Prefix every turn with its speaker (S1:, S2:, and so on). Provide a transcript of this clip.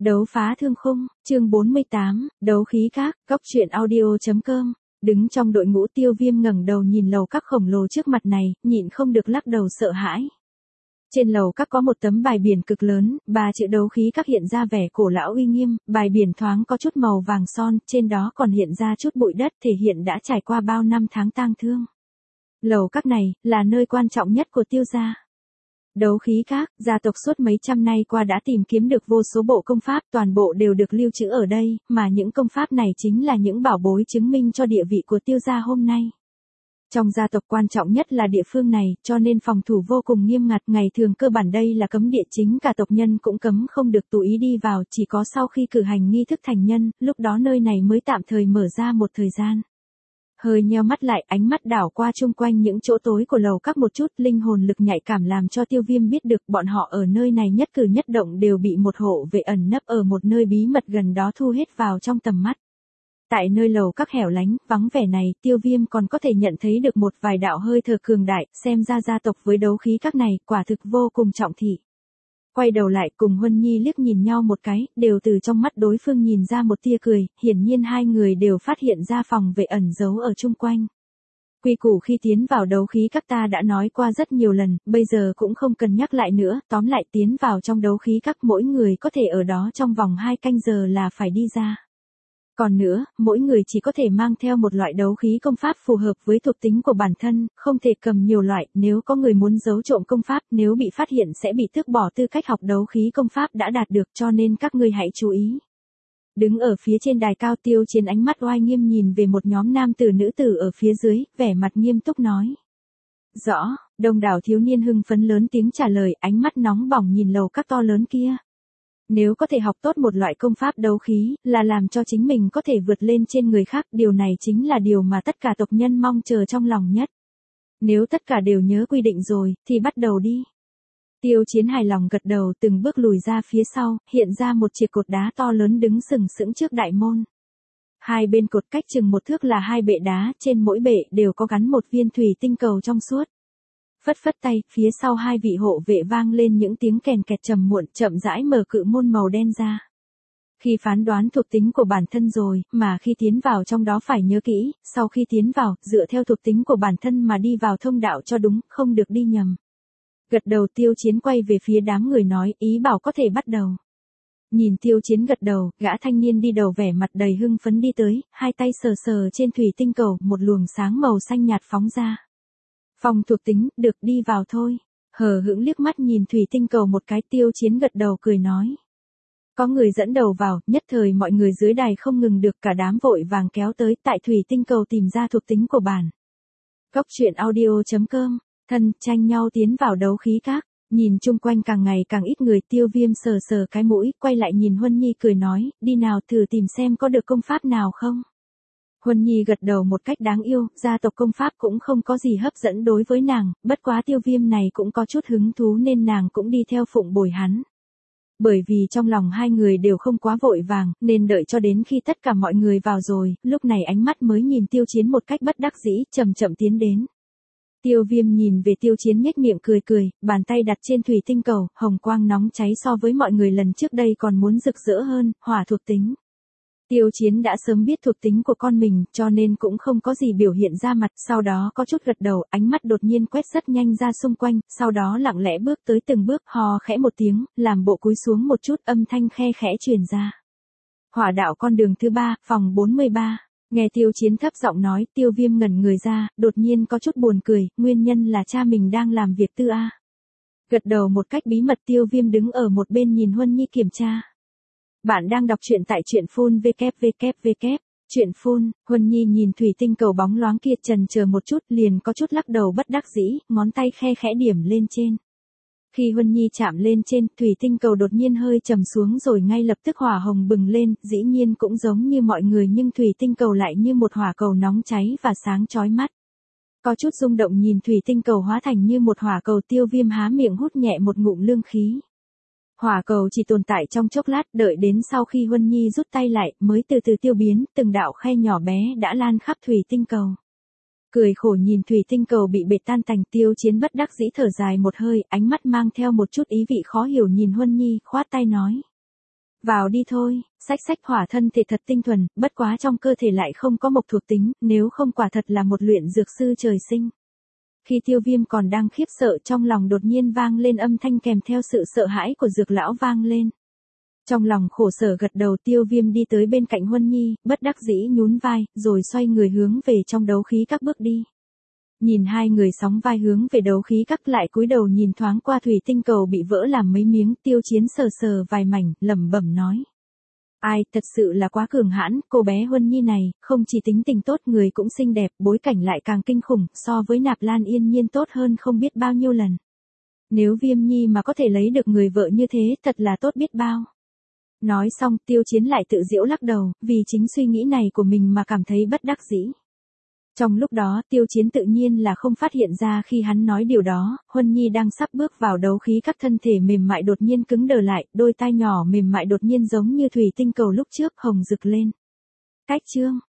S1: Đấu phá thương khung, chương 48, đấu khí các, góc truyện audio.com. Đứng trong đội ngũ Tiêu Viêm ngẩng đầu nhìn lầu các khổng lồ trước mặt này, nhịn không được lắc đầu sợ hãi. Trên lầu các có một tấm bài biển cực lớn, 3 chữ đấu khí các hiện ra vẻ cổ lão uy nghiêm, bài biển thoáng có chút màu vàng son, trên đó còn hiện ra chút bụi đất thể hiện đã trải qua bao năm tháng tang thương. Lầu các này, là nơi quan trọng nhất của Tiêu gia. Đấu khí các, gia tộc suốt mấy trăm năm qua đã tìm kiếm được vô số bộ công pháp, toàn bộ đều được lưu trữ ở đây, mà những công pháp này chính là những bảo bối chứng minh cho địa vị của Tiêu gia hôm nay. Trong gia tộc quan trọng nhất là địa phương này, cho nên phòng thủ vô cùng nghiêm ngặt, ngày thường cơ bản đây là cấm địa chính, cả tộc nhân cũng cấm không được tùy ý đi vào, chỉ có sau khi cử hành nghi thức thành nhân, lúc đó nơi này mới tạm thời mở ra một thời gian. Hơi nheo mắt lại, ánh mắt đảo qua chung quanh những chỗ tối của lầu các một chút, linh hồn lực nhạy cảm làm cho Tiêu Viêm biết được bọn họ ở nơi này nhất cử nhất động đều bị một hộ vệ ẩn nấp ở một nơi bí mật gần đó thu hết vào trong tầm mắt. Tại nơi lầu các hẻo lánh, vắng vẻ này, Tiêu Viêm còn có thể nhận thấy được một vài đạo hơi thở cường đại, xem ra gia tộc với đấu khí các này, quả thực vô cùng trọng thị. Quay đầu lại cùng Huân Nhi liếc nhìn nhau một cái, đều từ trong mắt đối phương nhìn ra một tia cười, hiển nhiên hai người đều phát hiện ra phòng vệ ẩn giấu ở chung quanh. Quy củ khi tiến vào đấu khí các ta đã nói qua rất nhiều lần, bây giờ cũng không cần nhắc lại nữa, tóm lại tiến vào trong đấu khí các mỗi người có thể ở đó trong vòng 2 canh giờ là phải đi ra. Còn nữa, mỗi người chỉ có thể mang theo một loại đấu khí công pháp phù hợp với thuộc tính của bản thân, không thể cầm nhiều loại, nếu có người muốn giấu trộm công pháp, nếu bị phát hiện sẽ bị tước bỏ tư cách học đấu khí công pháp đã đạt được, cho nên các ngươi hãy chú ý. Đứng ở phía trên đài cao, Tiêu Chiến ánh mắt oai nghiêm nhìn về một nhóm nam tử nữ tử ở phía dưới, vẻ mặt nghiêm túc nói. Rõ, đông đảo thiếu niên hưng phấn lớn tiếng trả lời, ánh mắt nóng bỏng nhìn lầu các to lớn kia. Nếu có thể học tốt một loại công pháp đấu khí, là làm cho chính mình có thể vượt lên trên người khác, điều này chính là điều mà tất cả tộc nhân mong chờ trong lòng nhất. Nếu tất cả đều nhớ quy định rồi, thì bắt đầu đi. Tiêu Chiến hài lòng gật đầu, từng bước lùi ra phía sau, hiện ra một chiếc cột đá to lớn đứng sừng sững trước đại môn. Hai bên cột cách chừng 1 thước là 2 bệ đá, trên mỗi bệ đều có gắn một viên thủy tinh cầu trong suốt. Phất phất tay, phía sau 2 vị hộ vệ vang lên những tiếng kèn kẹt trầm muộn, chậm rãi mở cự môn màu đen ra. Khi phán đoán thuộc tính của bản thân rồi, mà khi tiến vào trong đó phải nhớ kỹ, sau khi tiến vào, dựa theo thuộc tính của bản thân mà đi vào thông đạo cho đúng, không được đi nhầm. Gật đầu, Tiêu Chiến quay về phía đám người nói, ý bảo có thể bắt đầu. Nhìn Tiêu Chiến gật đầu, gã thanh niên đi đầu vẻ mặt đầy hưng phấn đi tới, hai tay sờ sờ trên thủy tinh cầu, một luồng sáng màu xanh nhạt phóng ra. Phòng thuộc tính, được, đi vào thôi. Hờ hững liếc mắt nhìn thủy tinh cầu một cái, Tiêu Chiến gật đầu cười nói. Có người dẫn đầu vào, nhất thời mọi người dưới đài không ngừng được, cả đám vội vàng kéo tới, tại thủy tinh cầu tìm ra thuộc tính của bản. Góc truyện audio.com, thân tranh nhau tiến vào đấu khí các, nhìn chung quanh càng ngày càng ít người, Tiêu Viêm sờ sờ cái mũi, quay lại nhìn Huân Nhi cười nói, đi nào thử tìm xem có được công pháp nào không. Huân Nhi gật đầu một cách đáng yêu, gia tộc công pháp cũng không có gì hấp dẫn đối với nàng, bất quá Tiêu Viêm này cũng có chút hứng thú nên nàng cũng đi theo phụng bồi hắn. Bởi vì trong lòng hai người đều không quá vội vàng, nên đợi cho đến khi tất cả mọi người vào rồi, lúc này ánh mắt mới nhìn Tiêu Chiến một cách bất đắc dĩ, chậm chậm tiến đến. Tiêu Viêm nhìn về Tiêu Chiến nhếch miệng cười cười, bàn tay đặt trên thủy tinh cầu, hồng quang nóng cháy so với mọi người lần trước đây còn muốn rực rỡ hơn, hỏa thuộc tính. Tiêu Chiến đã sớm biết thuộc tính của con mình, cho nên cũng không có gì biểu hiện ra mặt, sau đó có chút gật đầu, ánh mắt đột nhiên quét rất nhanh ra xung quanh, sau đó lặng lẽ bước tới từng bước, hò khẽ một tiếng, làm bộ cúi xuống một chút, âm thanh khe khẽ truyền ra. Hỏa đạo con đường thứ 3, phòng 43. Nghe Tiêu Chiến thấp giọng nói, Tiêu Viêm ngẩn người ra, đột nhiên có chút buồn cười, nguyên nhân là cha mình đang làm việc tư a. Gật đầu một cách bí mật, Tiêu Viêm đứng ở một bên nhìn Huân Nhi kiểm tra. Bạn đang đọc truyện tại truyện phun www. Truyện phun, Huân Nhi nhìn thủy tinh cầu bóng loáng kia chần chờ một chút, liền có chút lắc đầu bất đắc dĩ, ngón tay khe khẽ điểm lên trên. Khi Huân Nhi chạm lên trên, thủy tinh cầu đột nhiên hơi trầm xuống rồi ngay lập tức hỏa hồng bừng lên, dĩ nhiên cũng giống như mọi người nhưng thủy tinh cầu lại như một hỏa cầu nóng cháy và sáng chói mắt. Có chút rung động nhìn thủy tinh cầu hóa thành như một hỏa cầu, Tiêu Viêm há miệng hút nhẹ một ngụm lương khí. Hỏa cầu chỉ tồn tại trong chốc lát, đợi đến sau khi Huân Nhi rút tay lại, mới từ từ tiêu biến, từng đạo khe nhỏ bé đã lan khắp thủy tinh cầu. Cười khổ nhìn thủy tinh cầu bị bệt tan tành, Tiêu Chiến bất đắc dĩ thở dài một hơi, ánh mắt mang theo một chút ý vị khó hiểu nhìn Huân Nhi, khoát tay nói. Vào đi thôi, sách hỏa thân thể thật tinh thuần, bất quá trong cơ thể lại không có mộc thuộc tính, nếu không quả thật là một luyện dược sư trời sinh. Khi Tiêu Viêm còn đang khiếp sợ, trong lòng đột nhiên vang lên âm thanh kèm theo sự sợ hãi của dược lão vang lên. Trong lòng khổ sở gật đầu, Tiêu Viêm đi tới bên cạnh Huân Nhi, bất đắc dĩ nhún vai, rồi xoay người hướng về trong đấu khí các bước đi. Nhìn hai người sóng vai hướng về đấu khí các, lại cúi đầu nhìn thoáng qua thủy tinh cầu bị vỡ làm mấy miếng, Tiêu Chiến sờ sờ vài mảnh, lẩm bẩm nói. Ai, thật sự là quá cường hãn, cô bé Huân Nhi này, không chỉ tính tình tốt, người cũng xinh đẹp, bối cảnh lại càng kinh khủng, so với Nạp Lan Yên Nhiên tốt hơn không biết bao nhiêu lần. Nếu Viêm Nhi mà có thể lấy được người vợ như thế, thật là tốt biết bao. Nói xong, Tiêu Chiến lại tự giễu lắc đầu, vì chính suy nghĩ này của mình mà cảm thấy bất đắc dĩ. Trong lúc đó, Tiêu Chiến tự nhiên là không phát hiện ra khi hắn nói điều đó, Huân Nhi đang sắp bước vào đấu khí các, thân thể mềm mại đột nhiên cứng đờ lại, đôi tai nhỏ mềm mại đột nhiên giống như thủy tinh cầu lúc trước, hồng rực lên. Cách chương